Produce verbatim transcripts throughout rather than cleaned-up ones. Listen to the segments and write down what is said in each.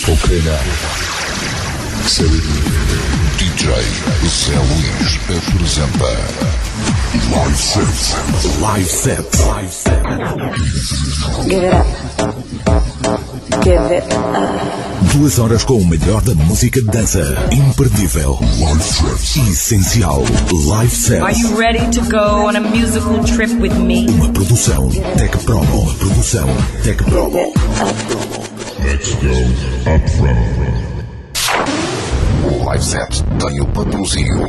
Ok, now. Série D J Zé Luís apresenta Live Set. Live Set. Live Set. Give it up. Give it up. Duas horas com o melhor da música de dança. Imperdível. Live Set. Essencial. Live Set. Are you ready to go on a musical trip with me? Uma produção Tech Promo. Uma produção Tech Promo. Let's go up front. O Live Set tem o patrocínio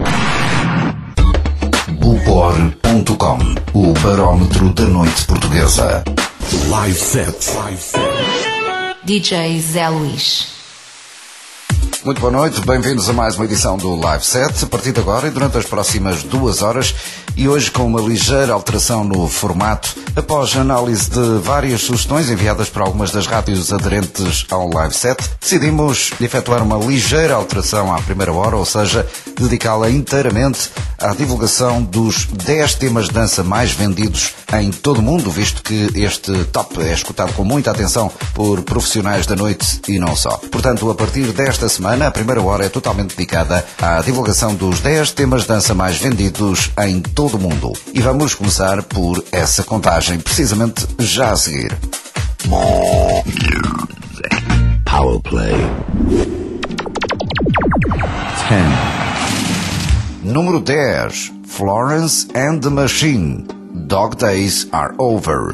Bupor ponto com, o barómetro da noite portuguesa. Live Set. D J Zé Luís. Muito boa noite, bem-vindos a mais uma edição do Live Set, a partir de agora e durante as próximas duas horas, e hoje com uma ligeira alteração no formato, após análise de várias sugestões enviadas por algumas das rádios aderentes ao Live Set, decidimos efetuar uma ligeira alteração à primeira hora, ou seja, dedicá-la inteiramente à divulgação dos dez temas de dança mais vendidos em todo o mundo, visto que este top é escutado com muita atenção por profissionais da noite e não só. Portanto, a partir desta semana, a primeira hora é totalmente dedicada à divulgação dos dez temas de dança mais vendidos em todo o mundo. E vamos começar por essa contagem, precisamente já a seguir. Power Play. ten. Número dez. Florence and the Machine. Dog Days Are Over.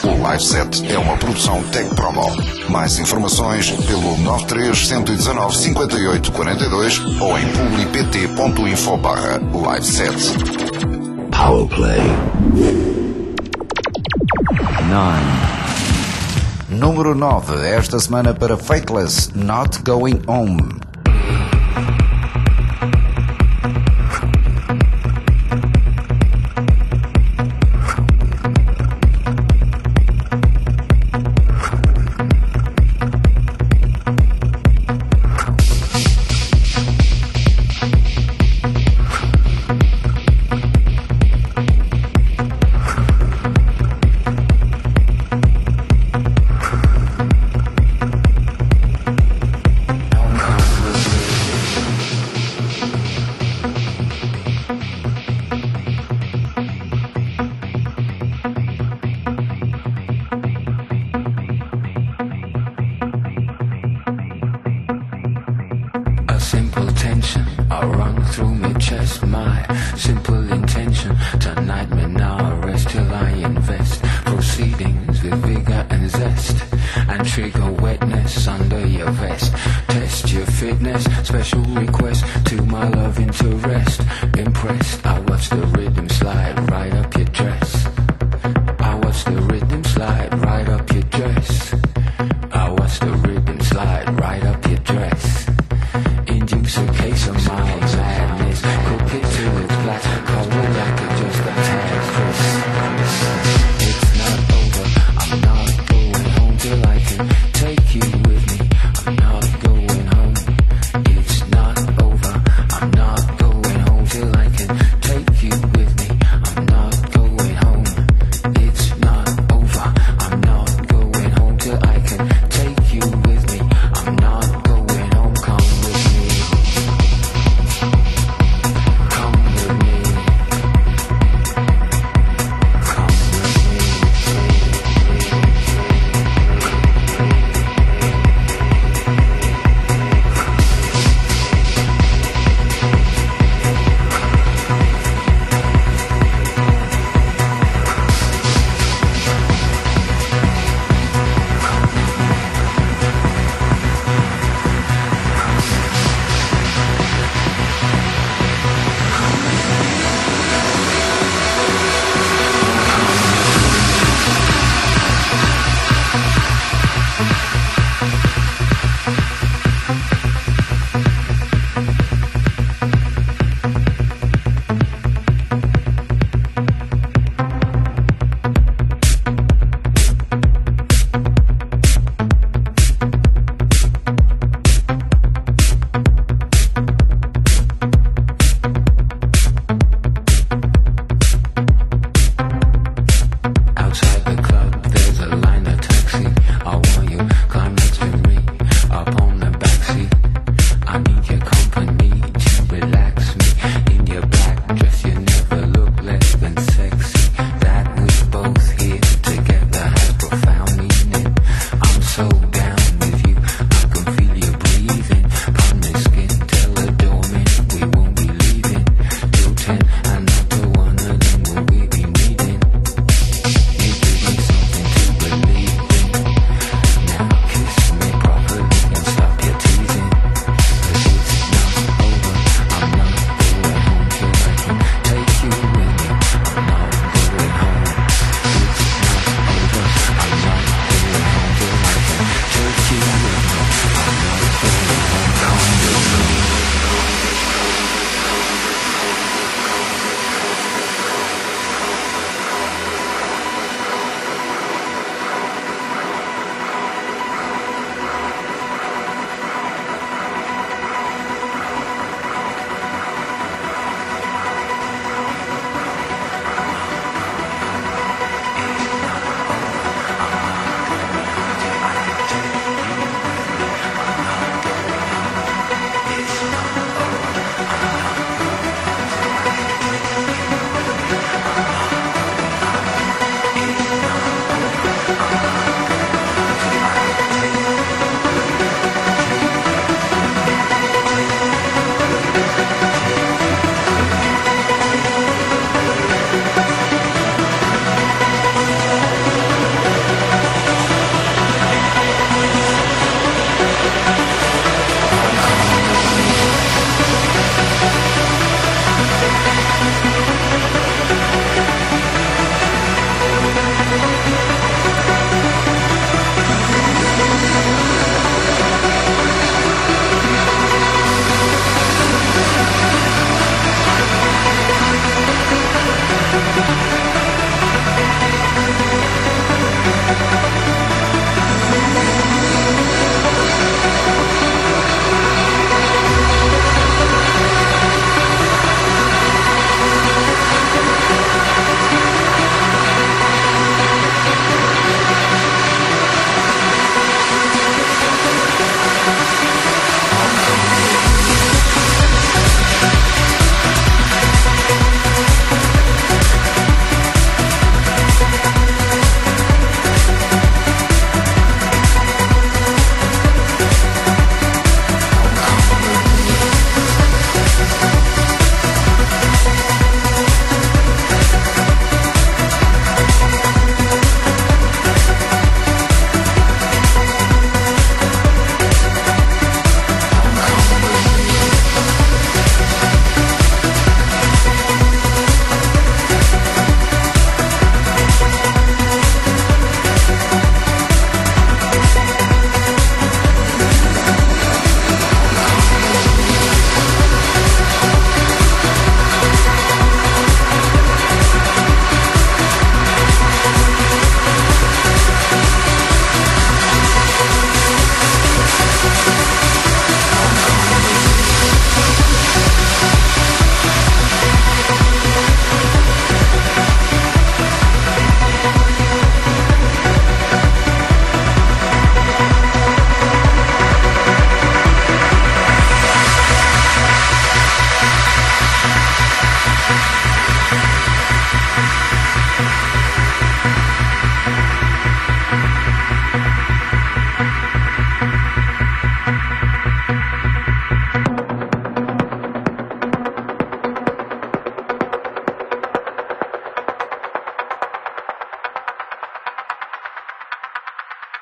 O Live Set é uma produção Tech Promo. Mais informações pelo nove três um um nove cinco oito quatro dois ou em publipt ponto info barra Live Set. Powerplay. nove. Número nove, esta semana para Faithless, Not Going Home. Simple tension, I run through my chest. My simple intention, tonight may now rest till I invest proceedings with vigor and zest, and trigger wetness under your vest. Test your fitness, special request to my love interest. Impressed, I watch the rhythm slide right up your dress. I watch the rhythm slide right up your dress. I watch the rhythm slide right up your dress. Induce a case of mild madness. Cook it till it's black, color like it just a tad crisp. It's not over, I'm not going home till I can take you with me. I'm not going home. It's not over, I'm not going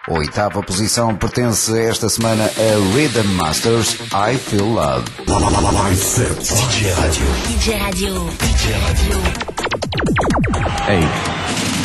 A oitava posição pertence esta semana a Rhythm Masters, I Feel Love. Live Set. D J Radio. D J Radio. D J Radio. eight.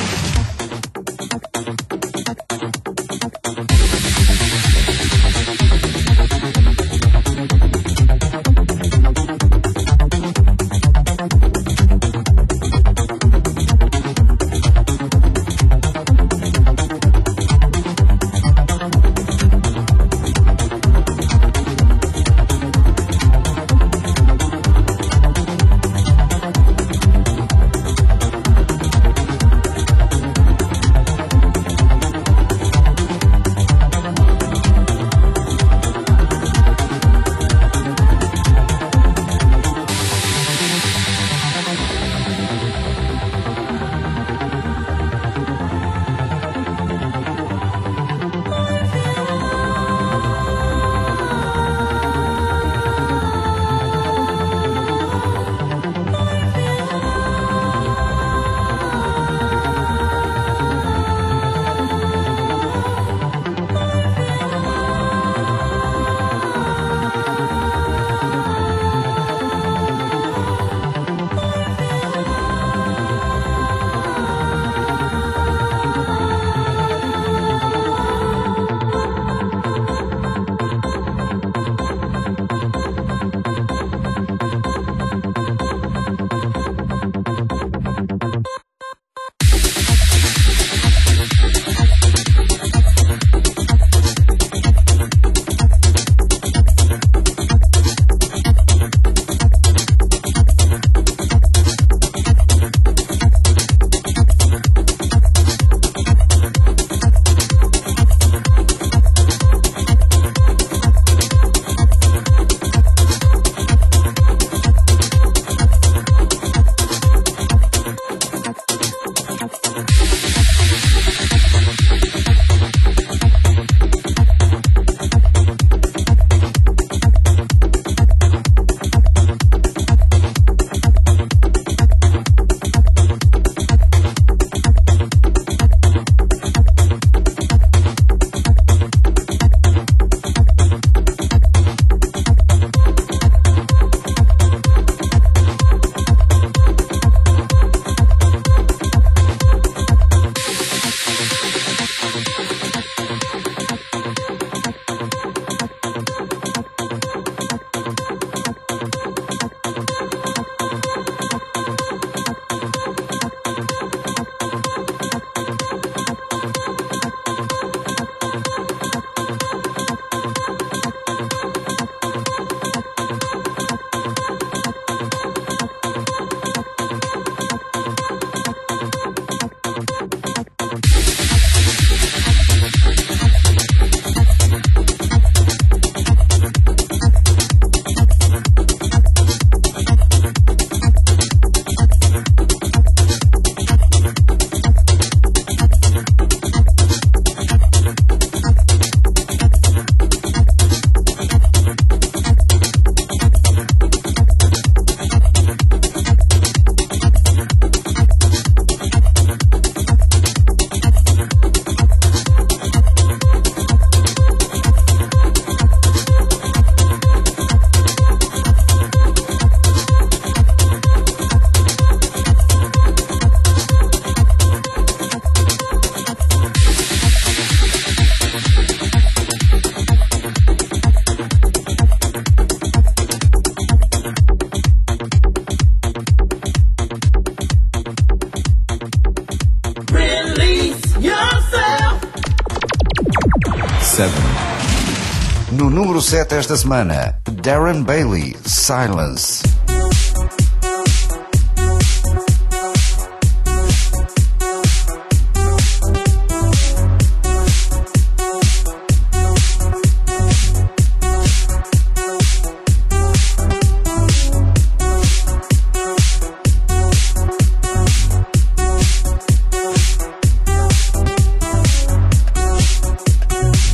No número sete esta semana, Darren Bailey, Silence.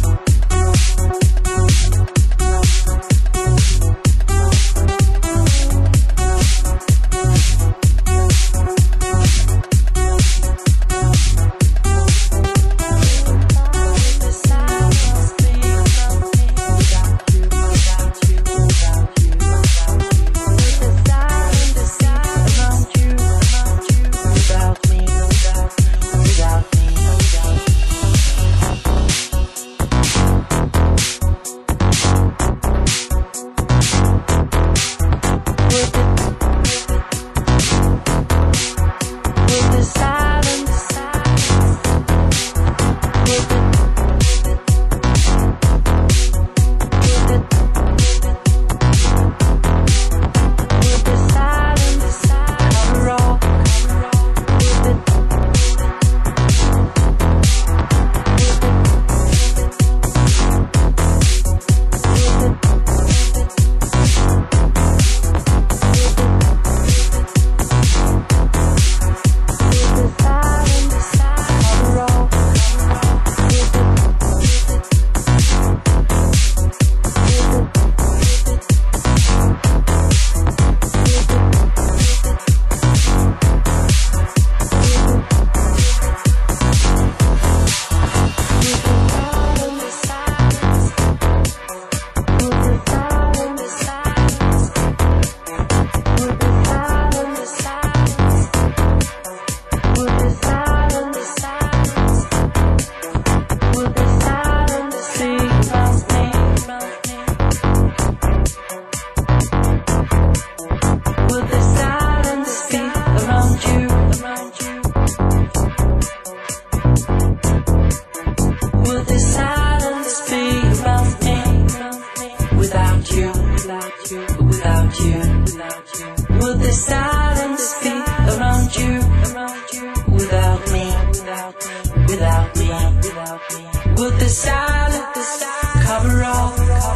We'll be right back. without me? Would the silence cover all?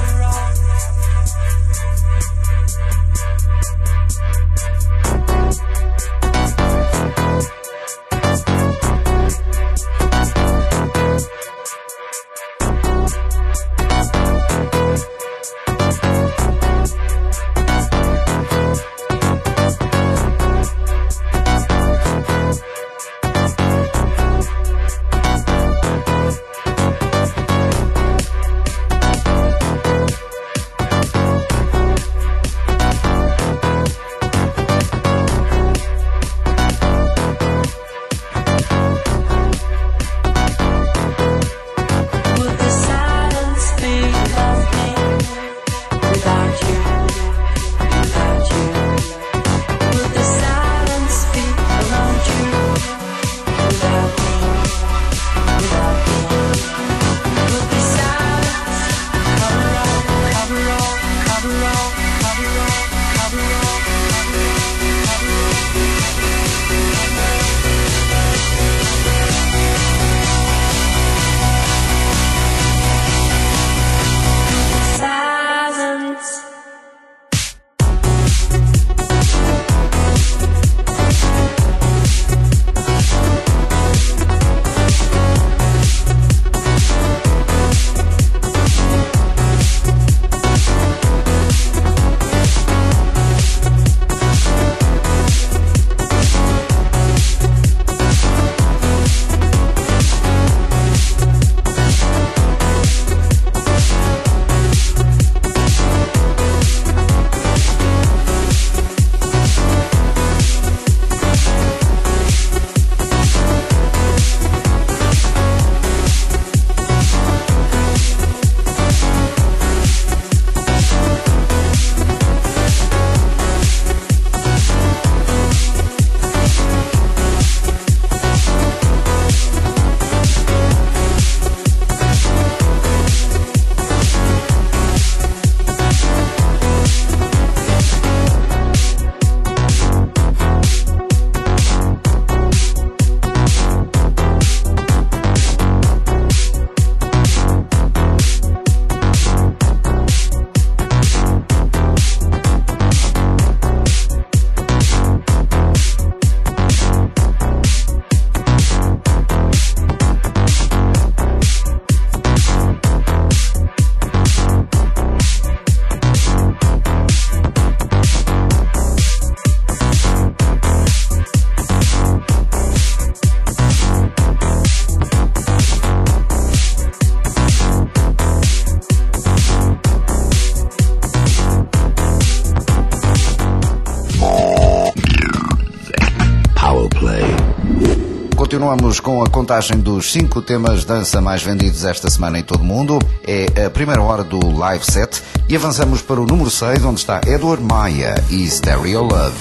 Continuamos com a contagem dos cinco temas dança mais vendidos esta semana em todo o mundo. É a primeira hora do Live Set e avançamos para o número seis, onde está Edward Maya e Stereo Love.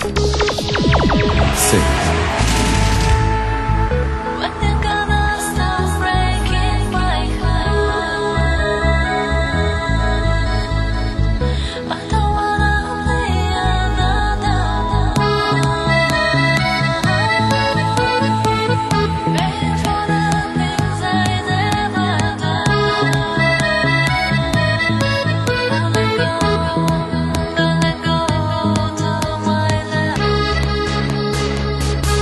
seis. Don't let go to my left.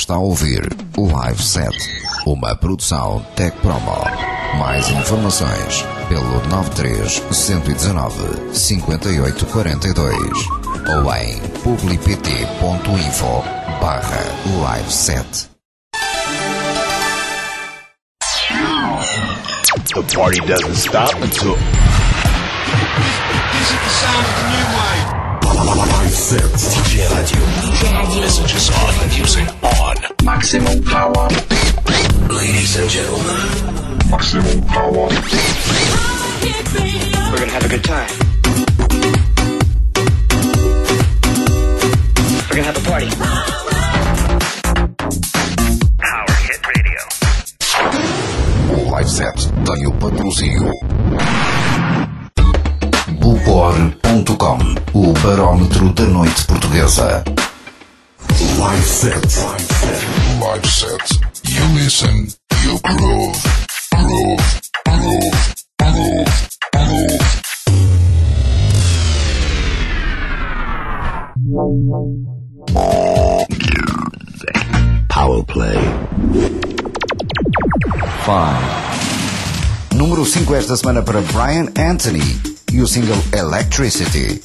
Está a ouvir Live Set, uma produção Tech Promo. Mais informações pelo nove três, um um nove, cinco oito quatro dois ou em publipt.info barra liveset. The party doesn't stop until This is the sound of the new wave. Live Set. D J Radio. Messages on, music on. Maximum power. Ladies and gentlemen. Maximum power. We're gonna have a good time. We're gonna have a party. Power Hit Radio. O Live Set tem o patrocínio Bullhorn ponto com, o barómetro da noite portuguesa. Live Set. Live Set. You listen, you groove, groove, groove, groove, groove. Power Play. Five. Número cinco esta semana para Brian Anthony e o single Electricity.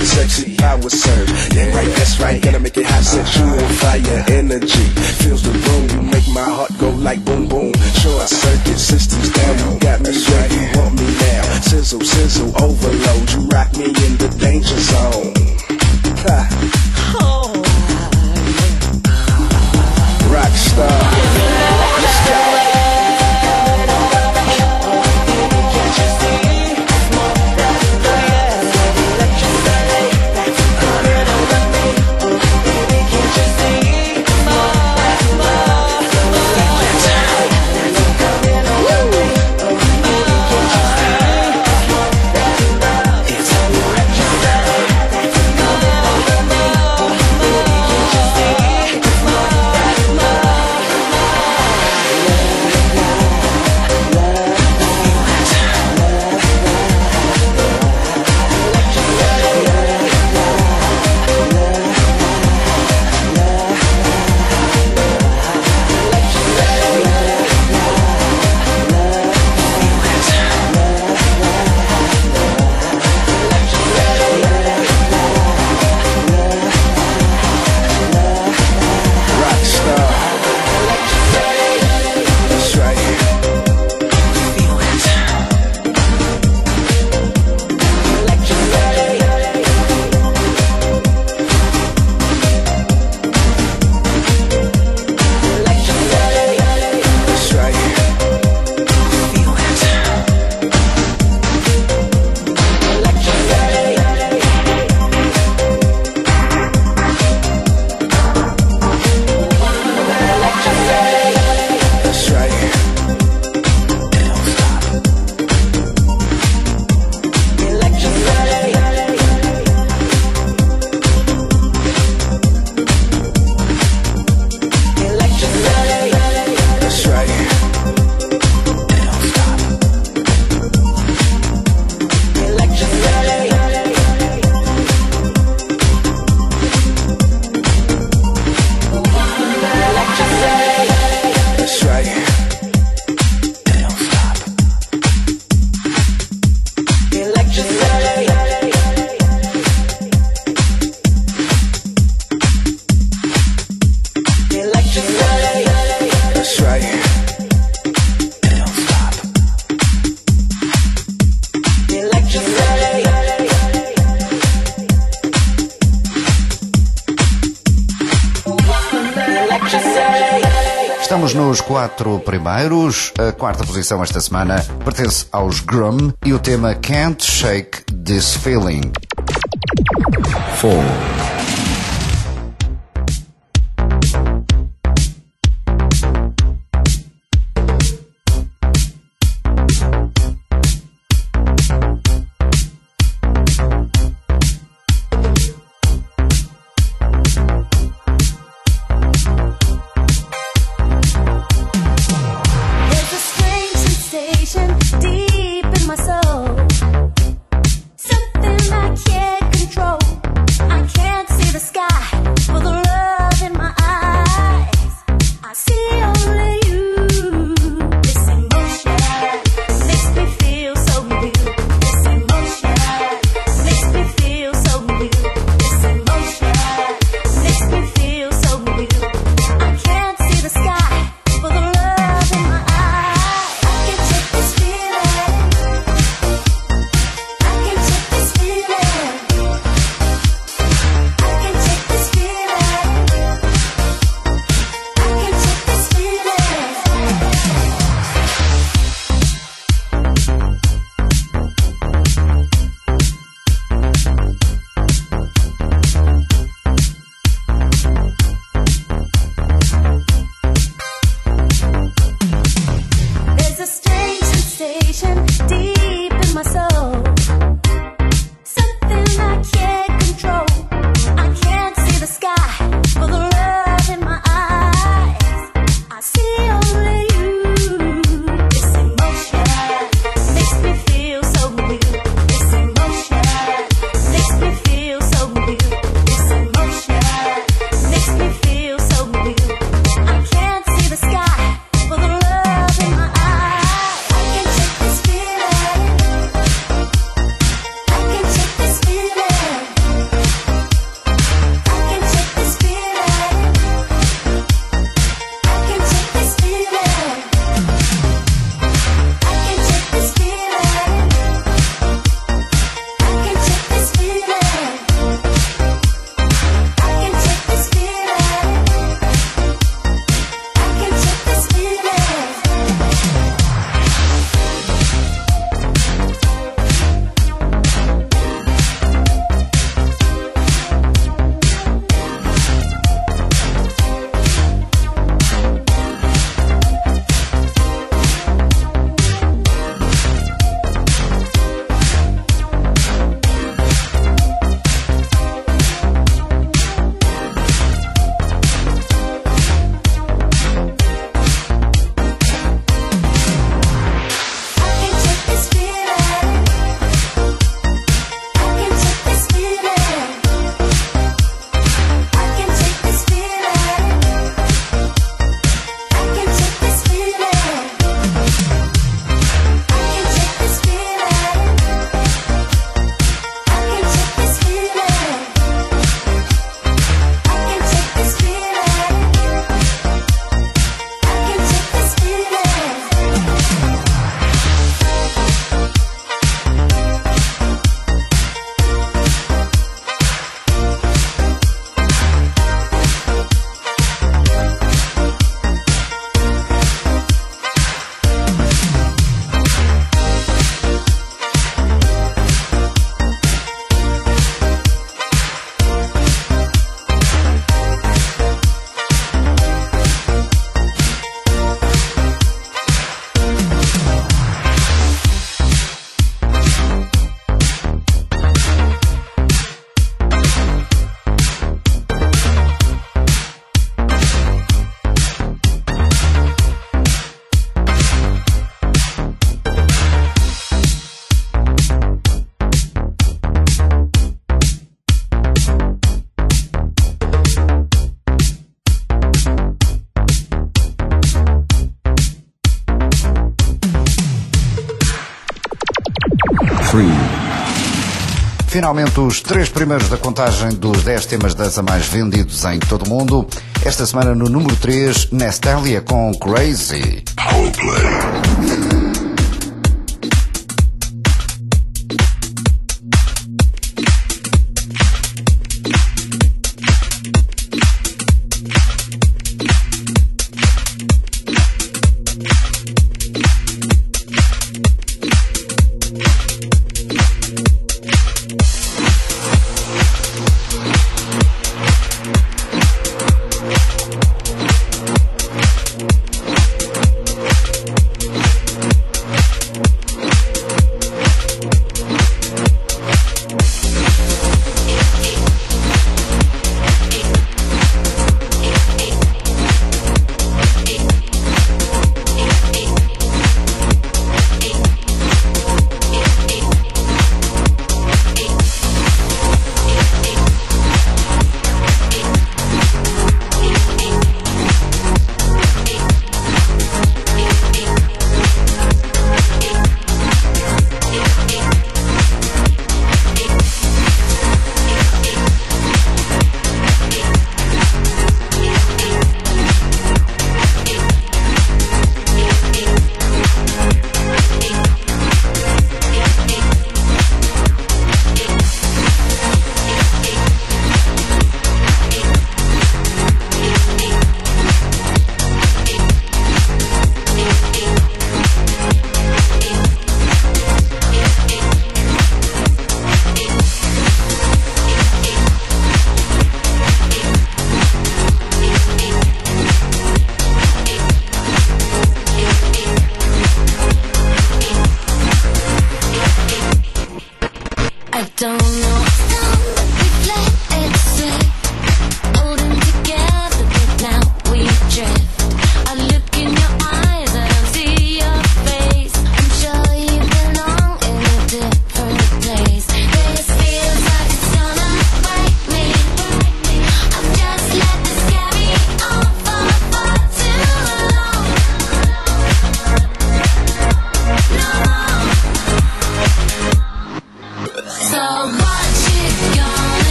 sexy power surge. Yeah, right, that's right, gotta make it hot, set you on fire. Energy fills the room, you make my heart go like boom boom. Short circuit systems down, you got me sure you want me now. Sizzle, sizzle, overload, you rock me in the danger zone. Ha. Oh. Rock star. Let's go. Estamos nos quatro primeiros. A quarta posição esta semana pertence aos Grum e o tema Can't Shake This Feeling. Four. I can't three. Finalmente, os três primeiros da contagem dos dez temas dança mais vendidos em todo o mundo. Esta semana, no número três, Nestalia com Crazy. Powerplay.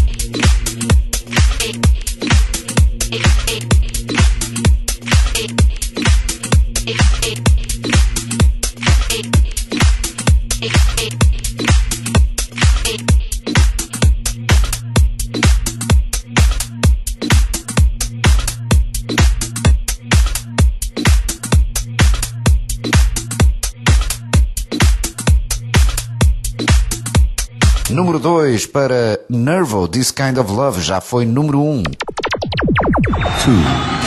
Número dois para Nervo, This Kind of Love, já foi número um. two.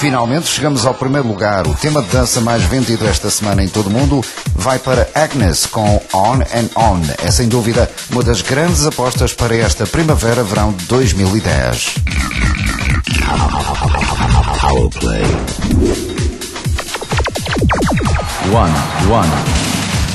Finalmente chegamos ao primeiro lugar. O tema de dança mais vendido esta semana em todo o mundo vai para Agnes com On and On. É sem dúvida uma das grandes apostas para esta primavera-verão de dois mil e dez. Power play. One, one.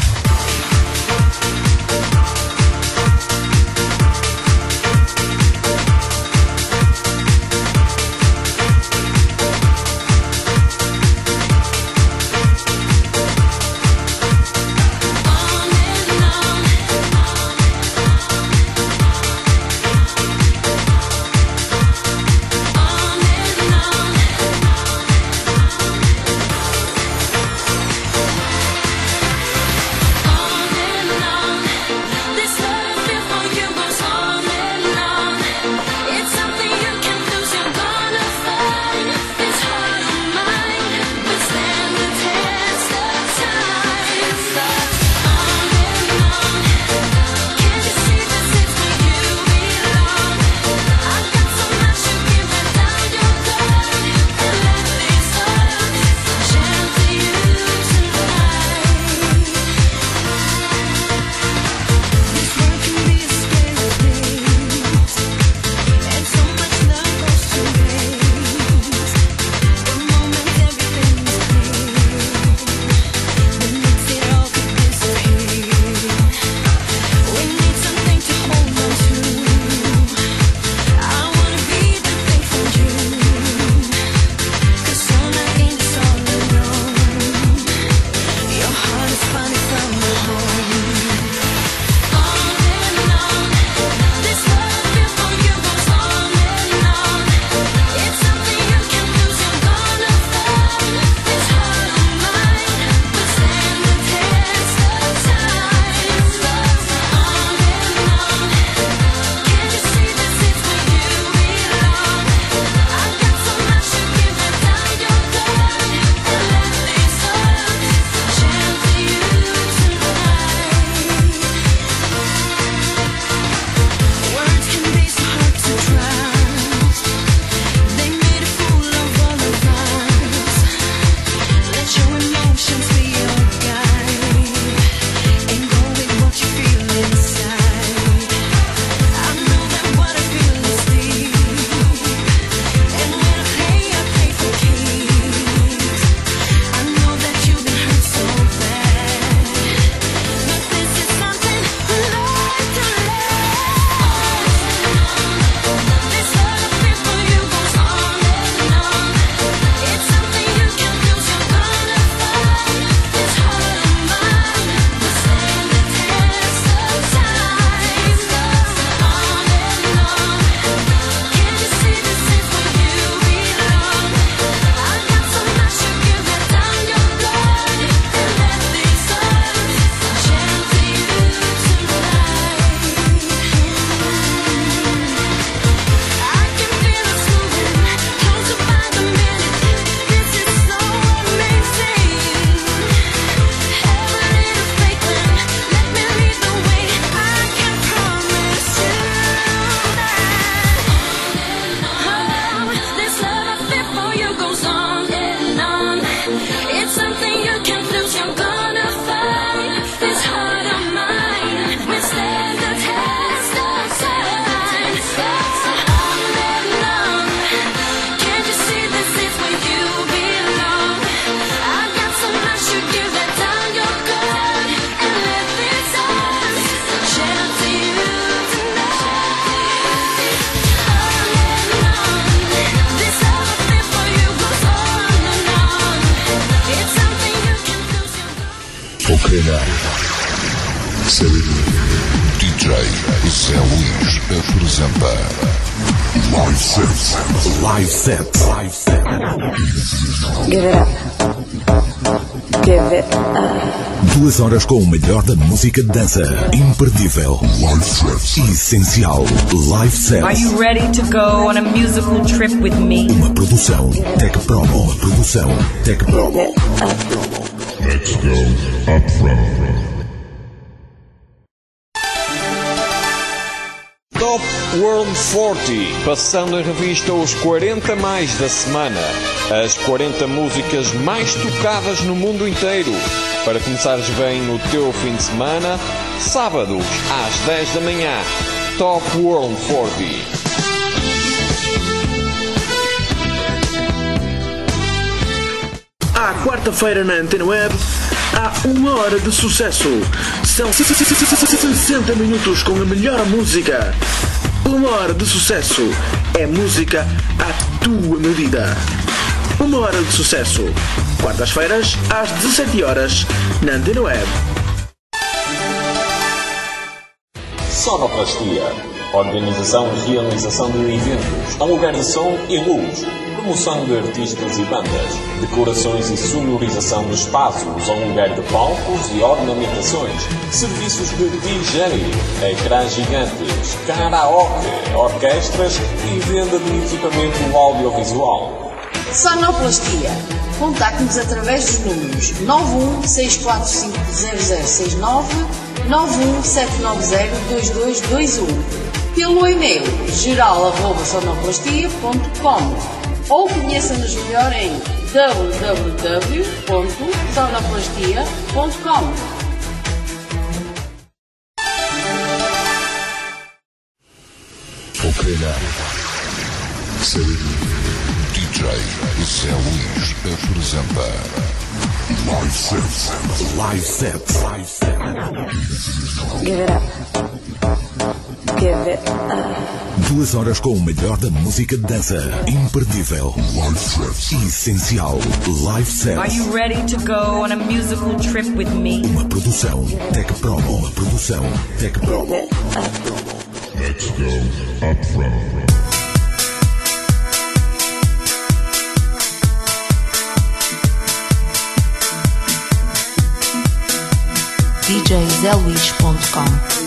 D J Zé Luís apresenta Live Set. Live Set. Live Set. Give it up. Give it up. Duas horas com o melhor da música de dança. Imperdível. Live Set. Essencial. Live Set. Are you ready to go on a musical trip with me? Uma produção Tech Promo. Uma produção Tech Promo. Let's go up front. Top World quarenta, passando em revista os quarenta mais da semana. As quarenta músicas mais tocadas no mundo inteiro. Para começares bem o teu fim de semana, sábados às dez da manhã. Top World quarenta. À quarta-feira na Antena Web, há uma hora de sucesso. São sessenta minutos com a melhor música. Uma hora de sucesso é música à tua medida. Uma hora de sucesso. Quartas-feiras, às dezassete horas, na Antena Web. Sonoplastia. Organização e realização de eventos, aluguer de som e luz, promoção de artistas e bandas, decorações e sonorização de espaços, aluguer de palcos e ornamentações, serviços de D J, ecrãs gigantes, karaoke, orquestras e venda de equipamento audiovisual. Sonoplastia. Contacte-nos através dos números nove um seis quatro cinco zero zero seis nove, nove um sete nove zero dois dois dois um, pelo e-mail geral arroba sonoplastia ponto com ou conheça-nos melhor em w w w ponto sonoplastia ponto com. Ok, now. Saúde. D J Zé Luís apresenta Live Set. Live Set. Live Set. Give it up. Give it up. Duas horas com o melhor da música de dança. Imperdível. Live Set. Essencial. Live Set. Are you ready to go on a musical trip with me? Uma produção Tech Promo. Uma produção Tech Promo. Let's go up front. D J zé luís ponto com.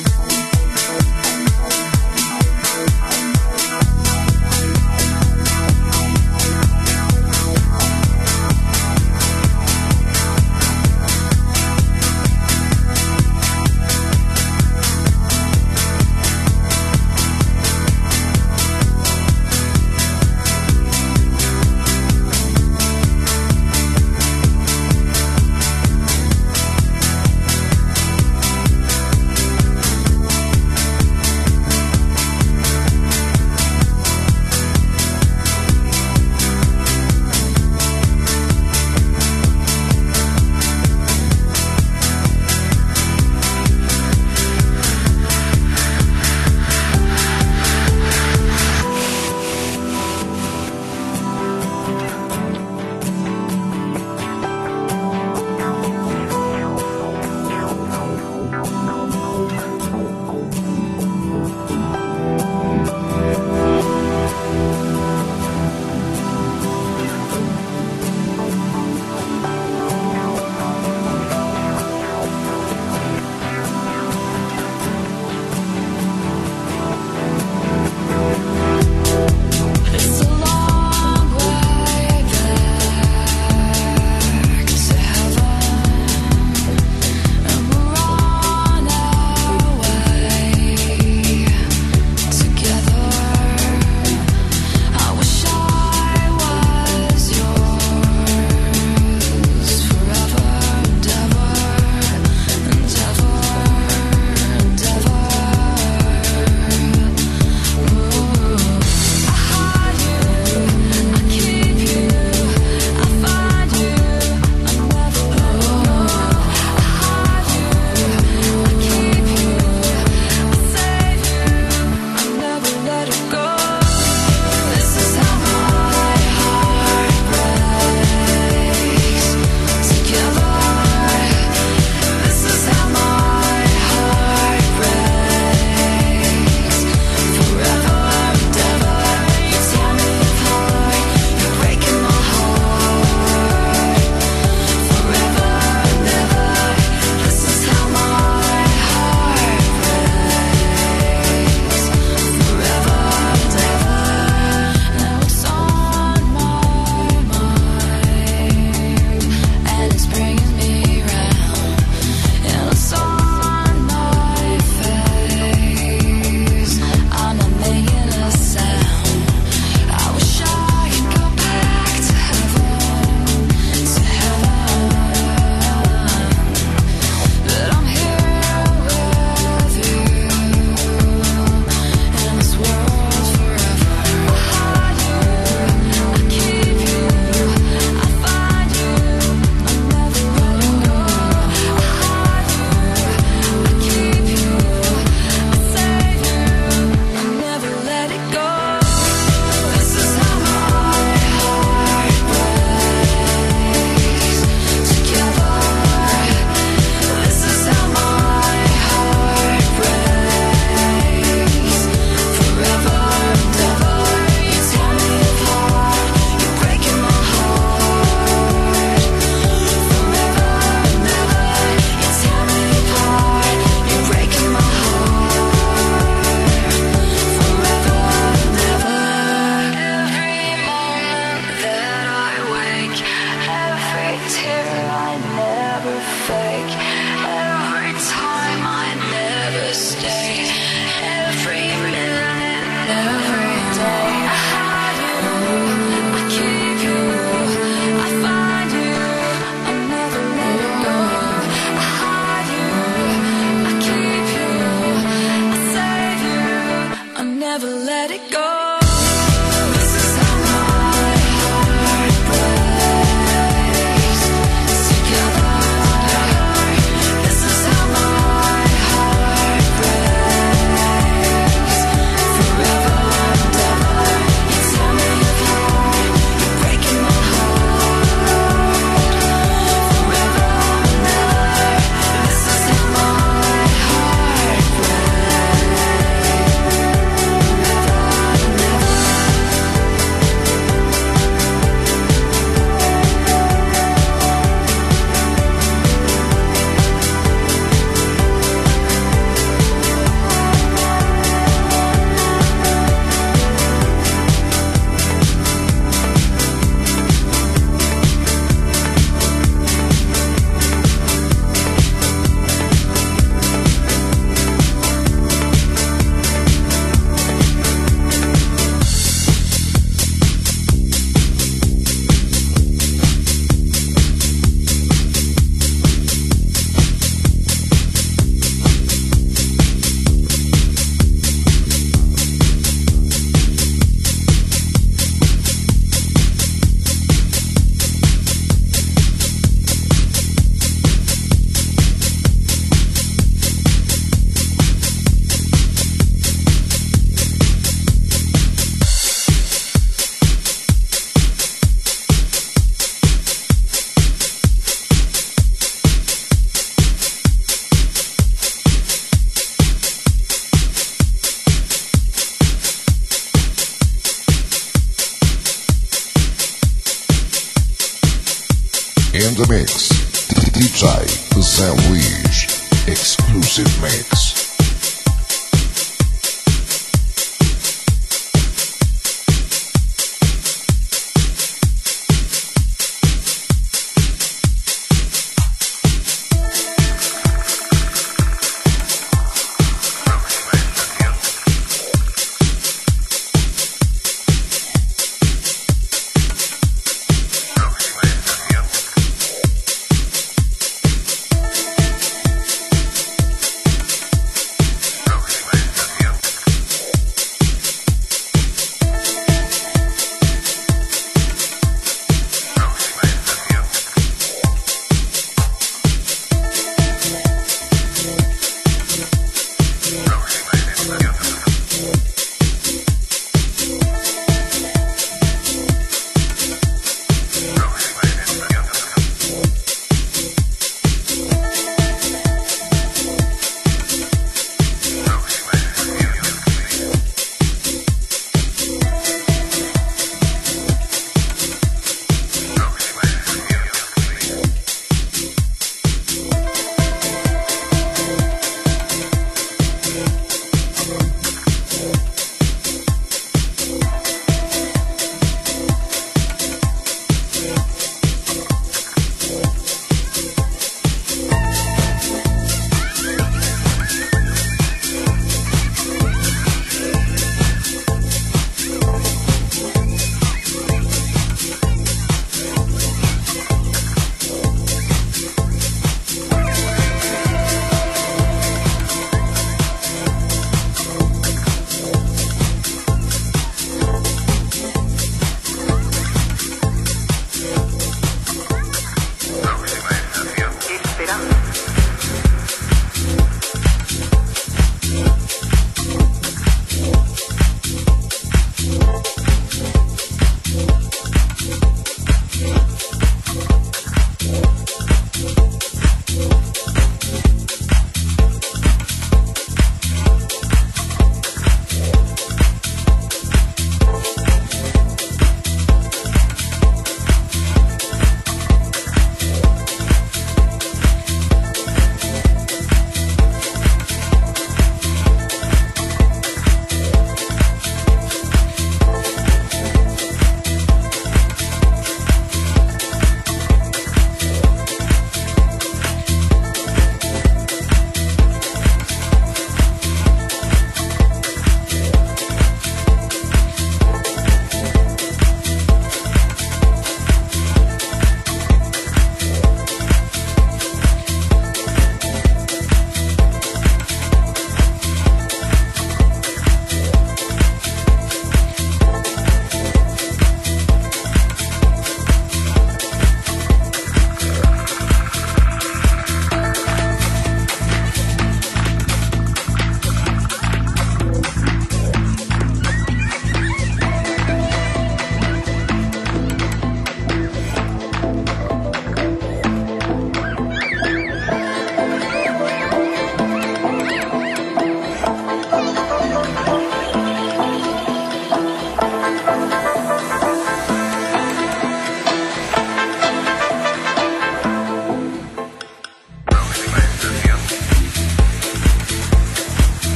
In the mix, D J Zé Luís, exclusive mix.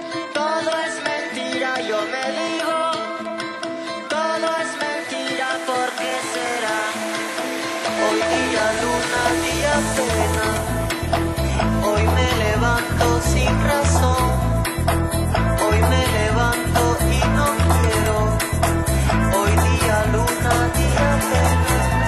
yo me digo, todo es mentira. luna día pena. Hoy me levanto sin razón. Hoy me levanto y no quiero. Hoy día luna día pena.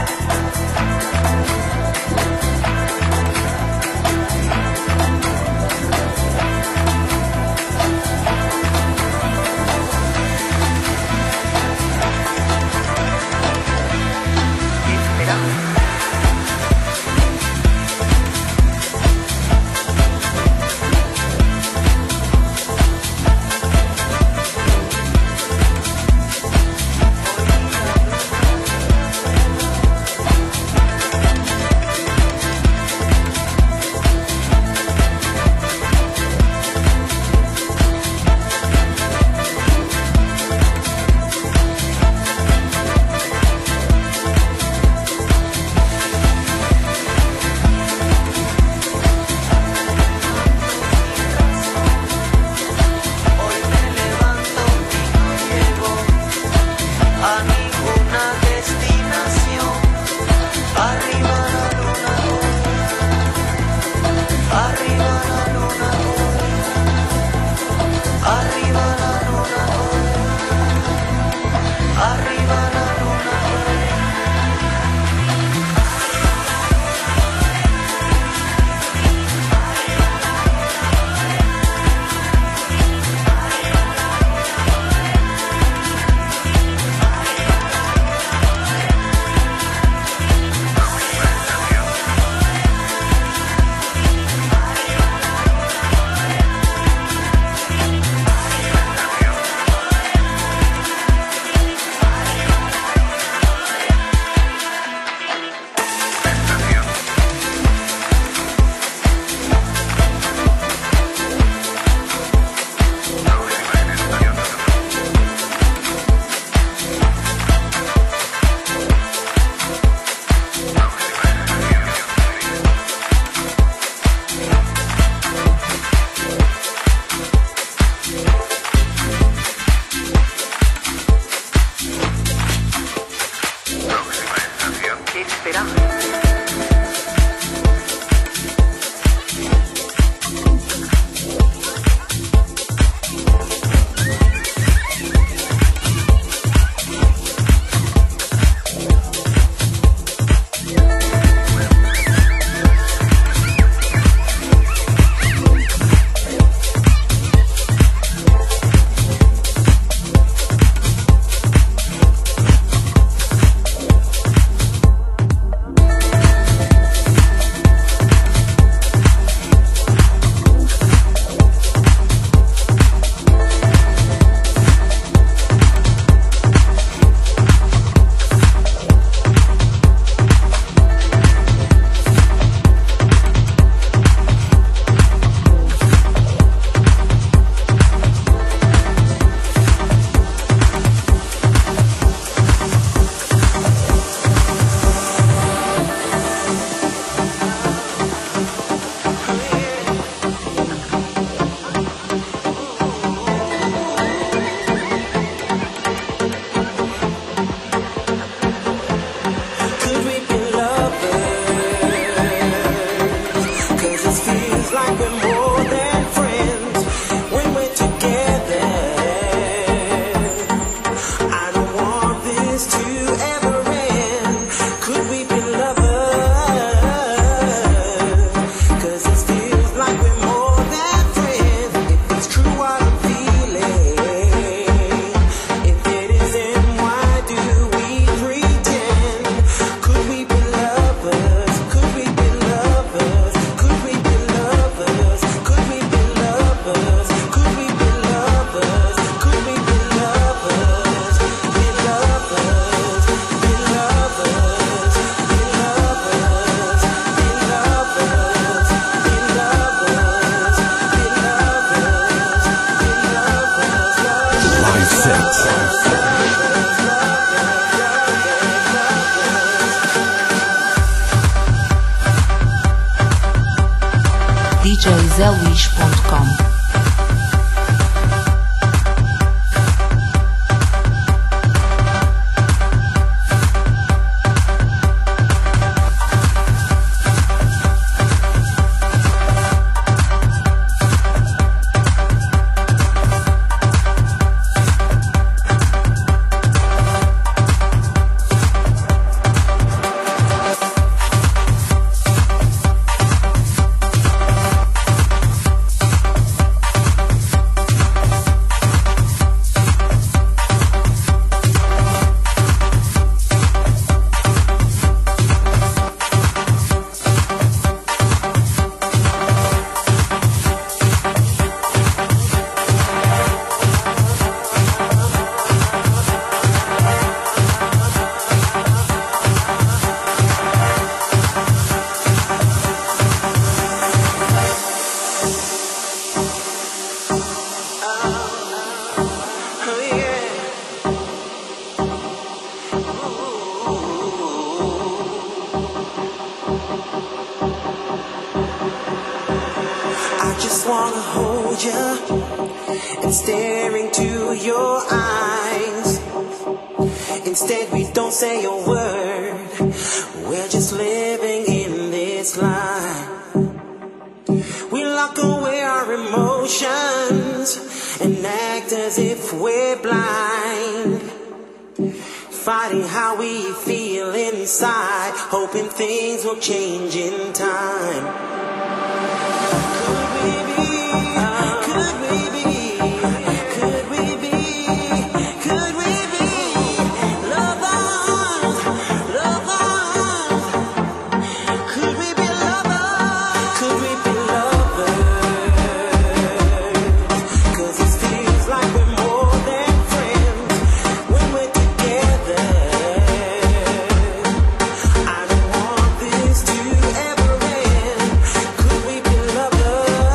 D J zé luís ponto com. you and staring to your eyes. Instead we don't say a word, we're just living in this lie. We lock away our emotions and act as if we're blind, fighting how we feel inside, hoping things will change in time. Could we be, could we be, could we be, could we be lovers, lovers? Could we be lovers? Could we be lovers? 'Cause it feels like we're more than friends when we're together. I don't want this to ever end. Could we be lovers?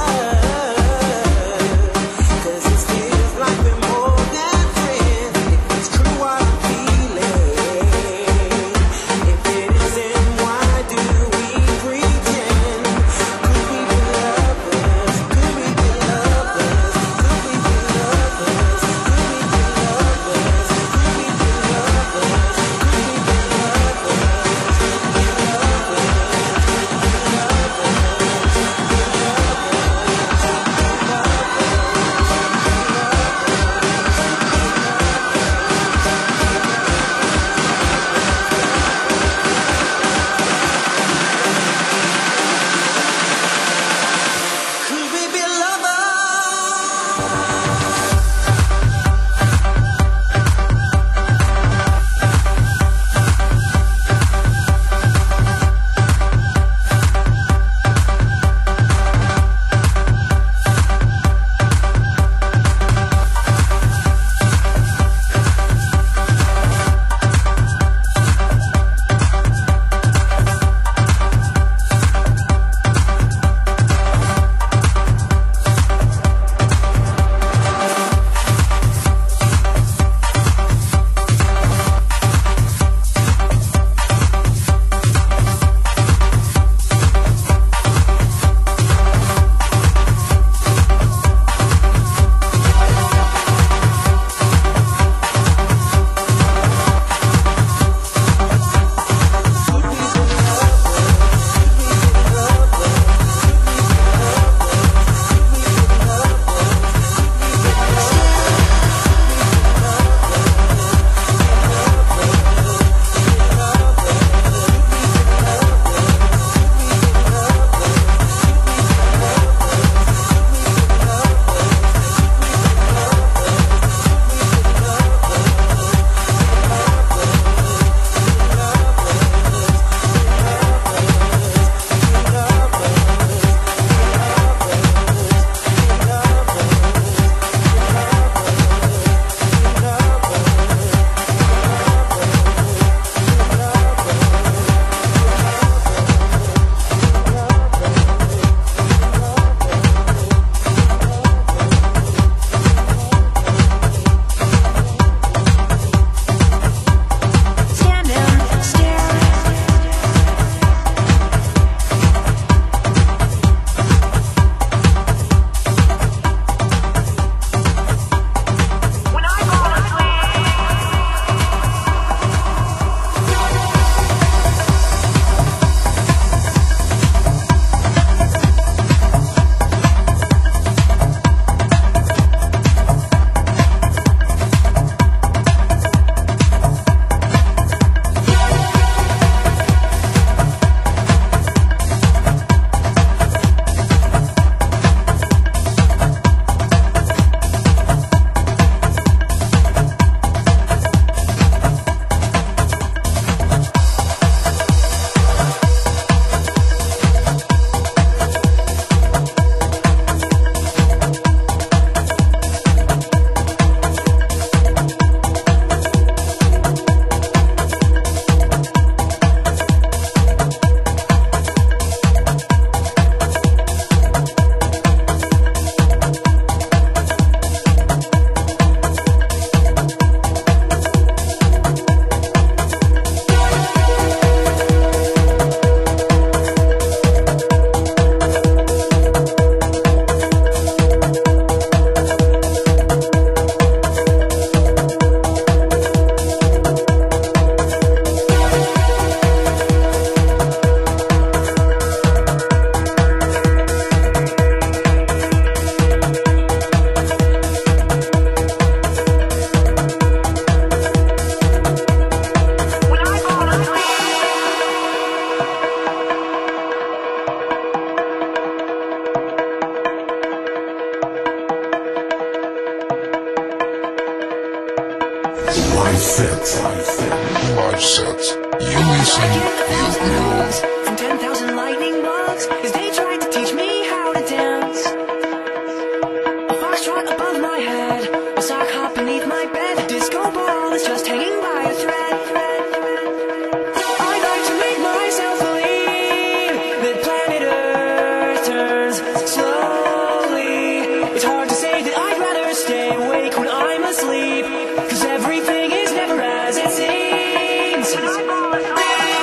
Live set. Live set. You listen, you move. From ten thousand lightning bugs as they tried to teach me how to dance. A foxtrot above my head, a sock hop beneath my bed, a disco ball is just hanging by a thread. I'd like to make myself believe that planet Earth turns slowly. It's hard to say that I'd rather stay awake when I'm asleep, 'cause everything is never as it seems. When I fall asleep,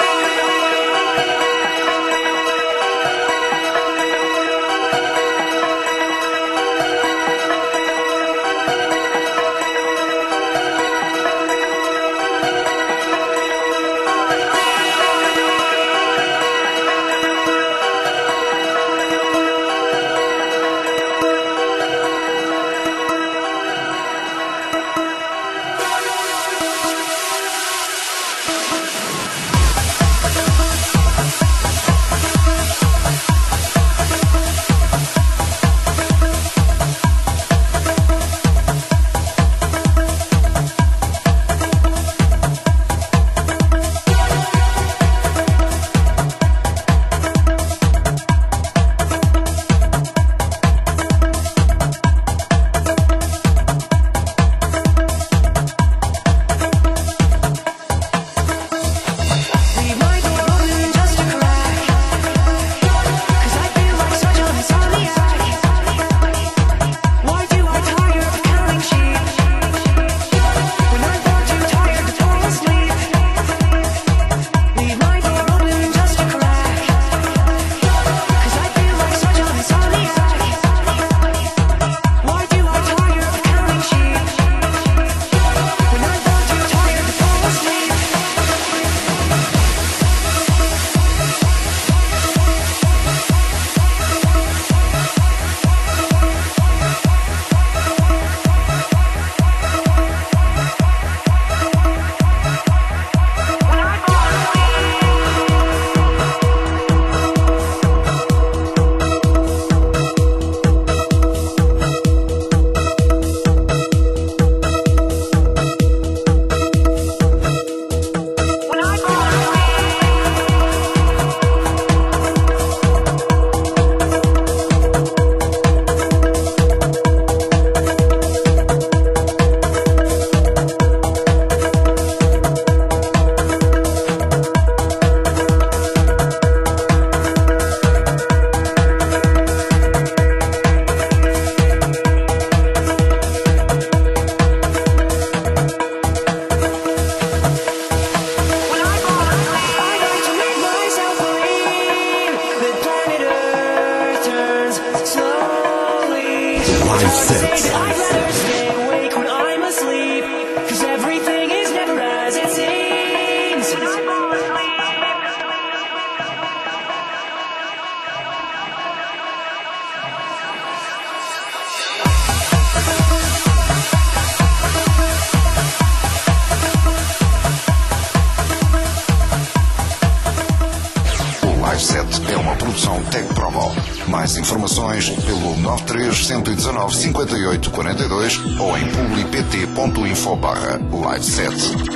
é uma produção Tech Promo. Mais informações pelo nove três um um nove cinco oito quatro dois ou em publi.pt ponto info barra live set.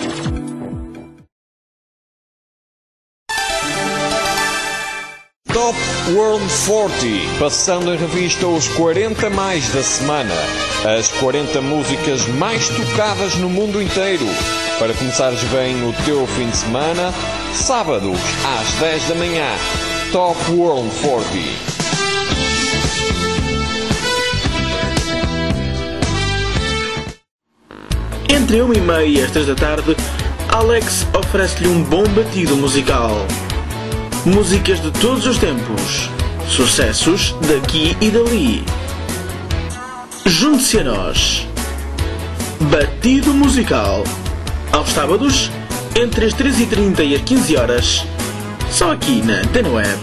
Top World quarenta, passando em revista os quarenta mais da semana. As quarenta músicas mais tocadas no mundo inteiro. Para começares bem o teu fim de semana, sábados às dez da manhã. Top World quarenta. Entre uma e meia e as três da tarde, Alex oferece-lhe um bom batido musical. Músicas de todos os tempos, sucessos daqui e dali. Junte-se a nós. Batido musical. Aos sábados, entre as treze e trinta e as quinze horas, só aqui na Antena Web.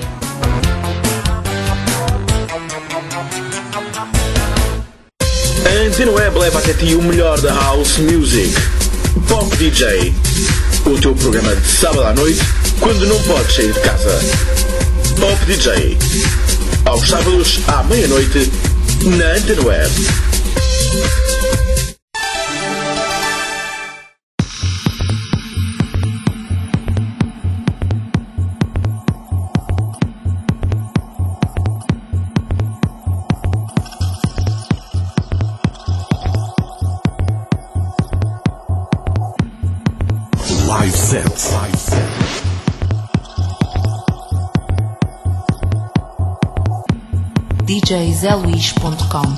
A Antena Web leva até ti o melhor da House Music. Pop D J. O teu programa de sábado à noite, quando não podes sair de casa. Pop D J. Aos sábados à meia-noite, na Antena Web. Live Set. D J zé luís ponto com.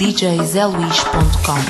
d j zé luís ponto com.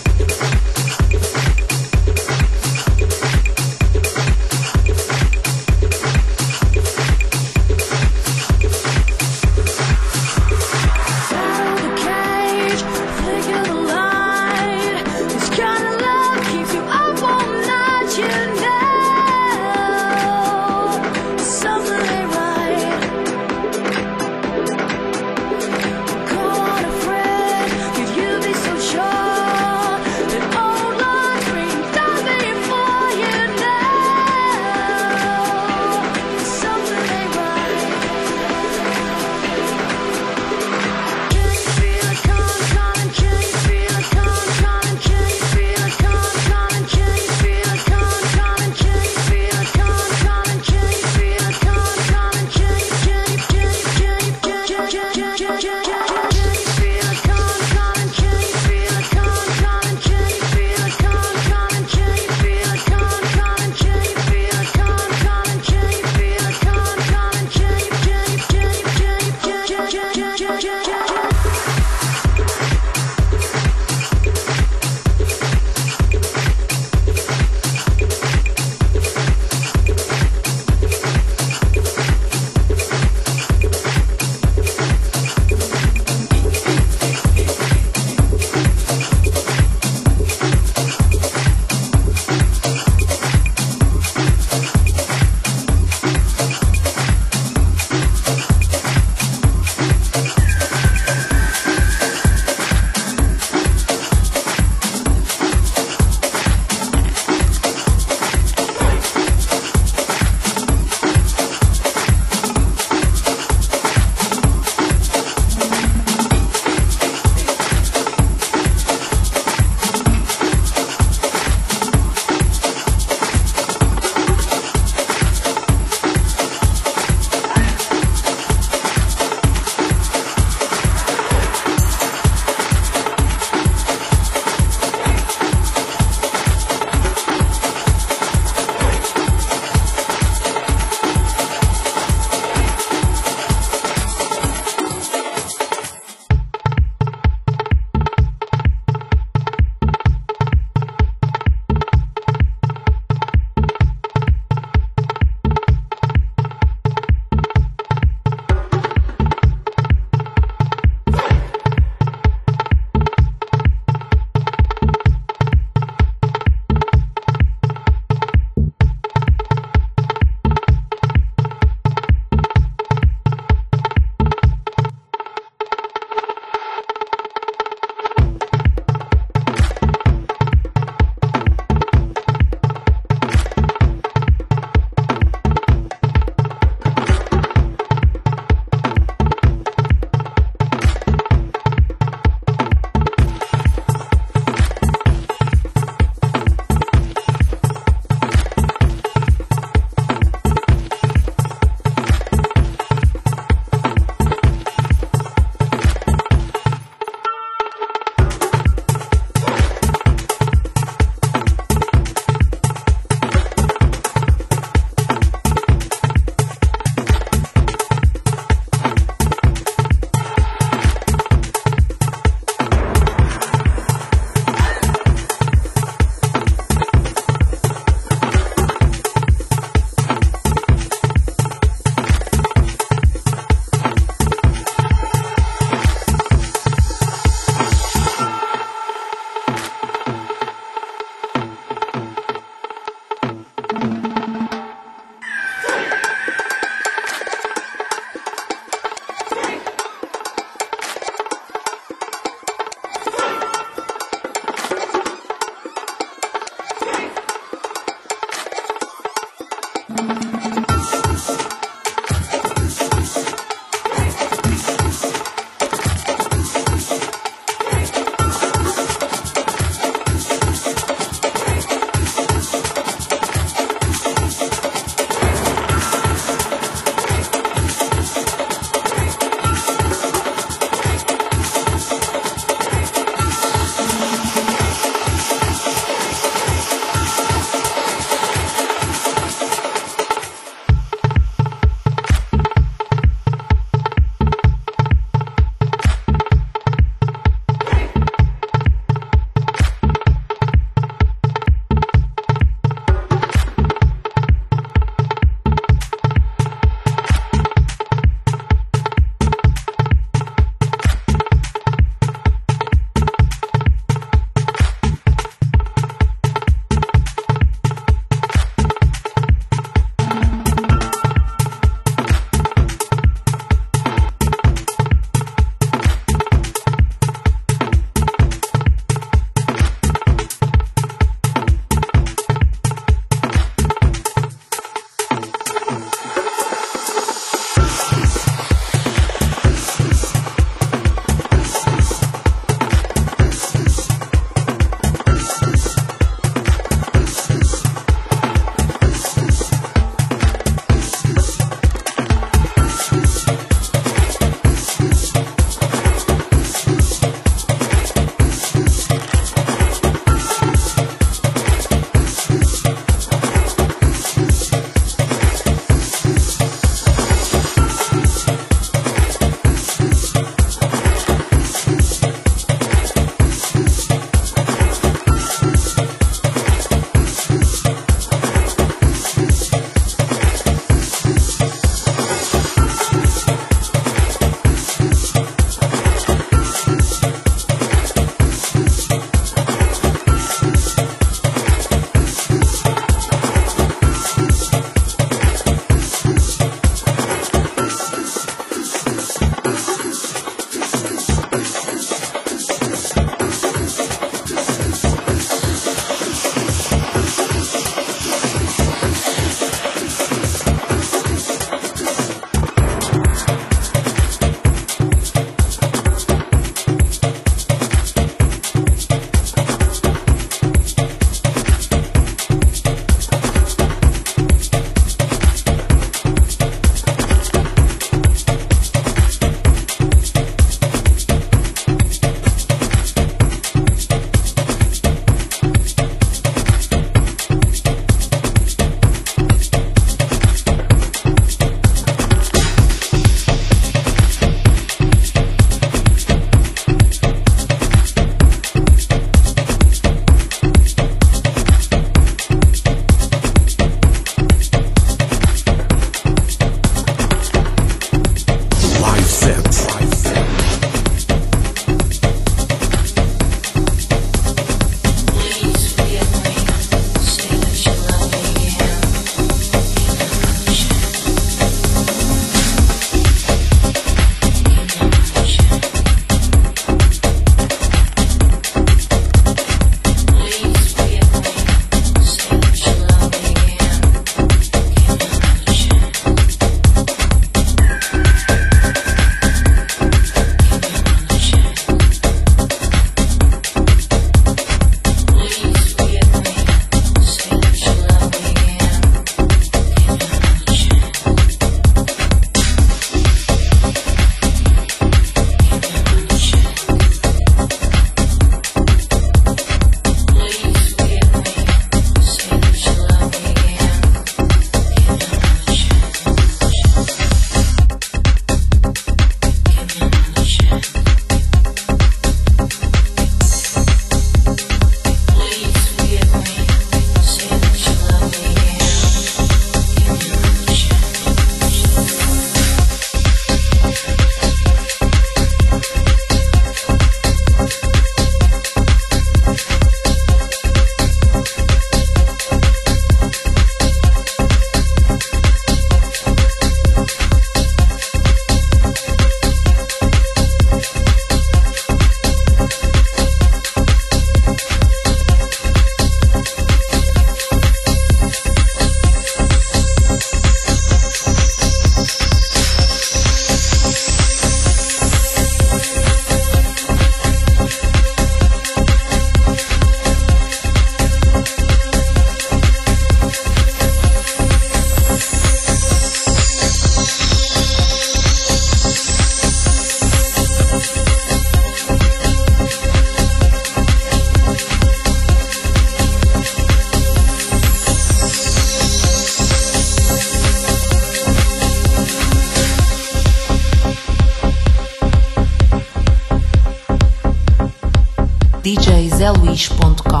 zé luís ponto com.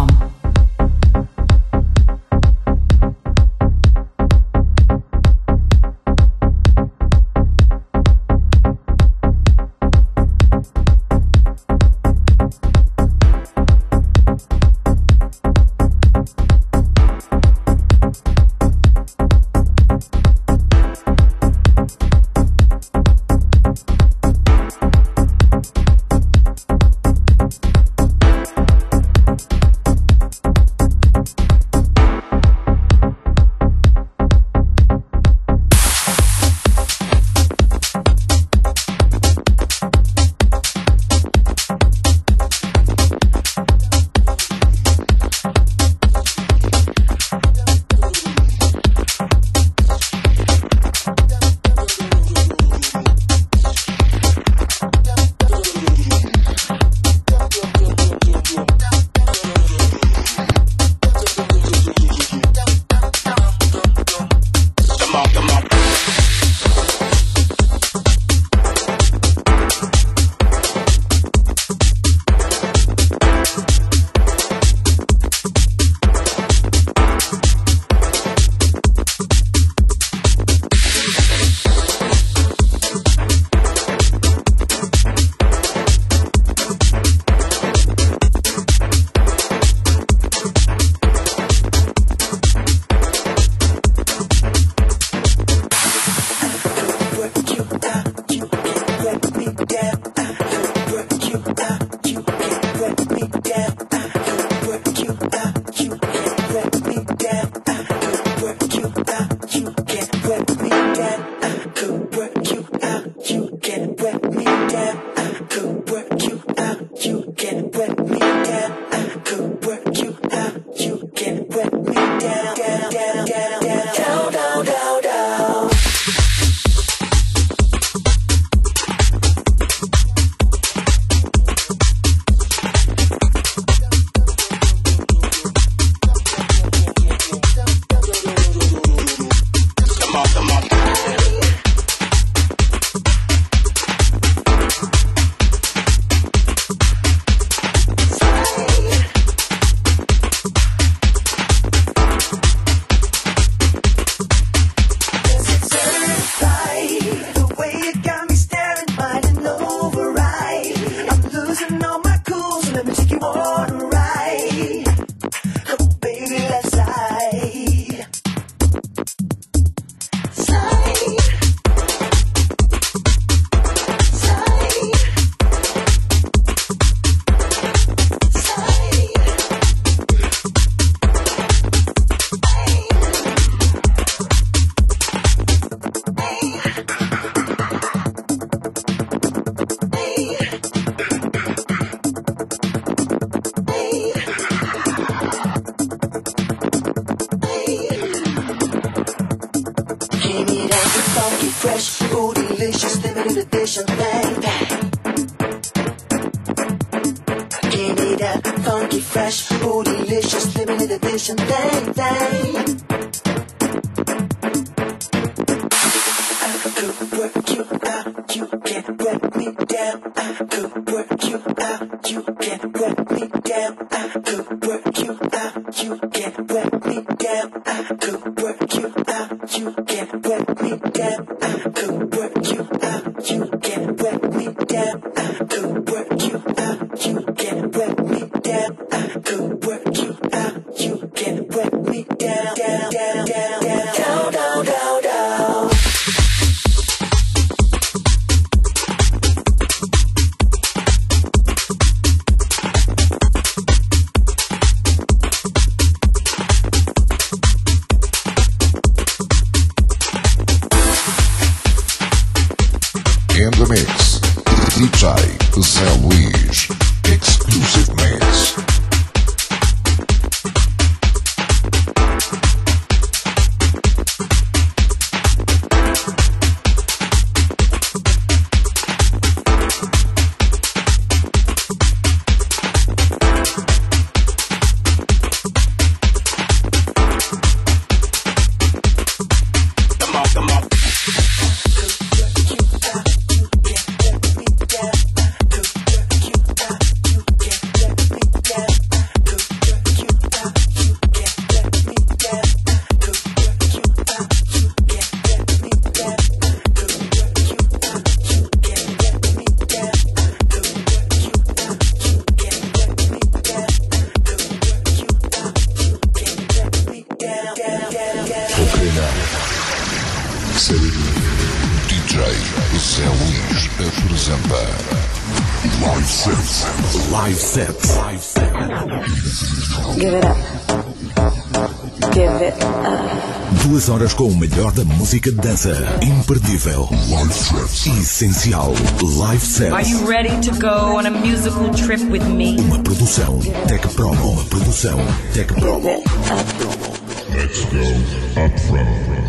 In the mix, D J Zé Luís, exclusive mix. Come on, come on. Okay, now. Say it with me. D J Zé Luís apresenta Live Set. Live Set. Live Set. Give it up. Give it up. Duas horas com o melhor da música de dança. Imperdível. Live Set. Essencial. Live Set. Are you ready to go on a musical trip with me? Uma produção Tech Promo. Uma produção Tech Promo. Let's go up front.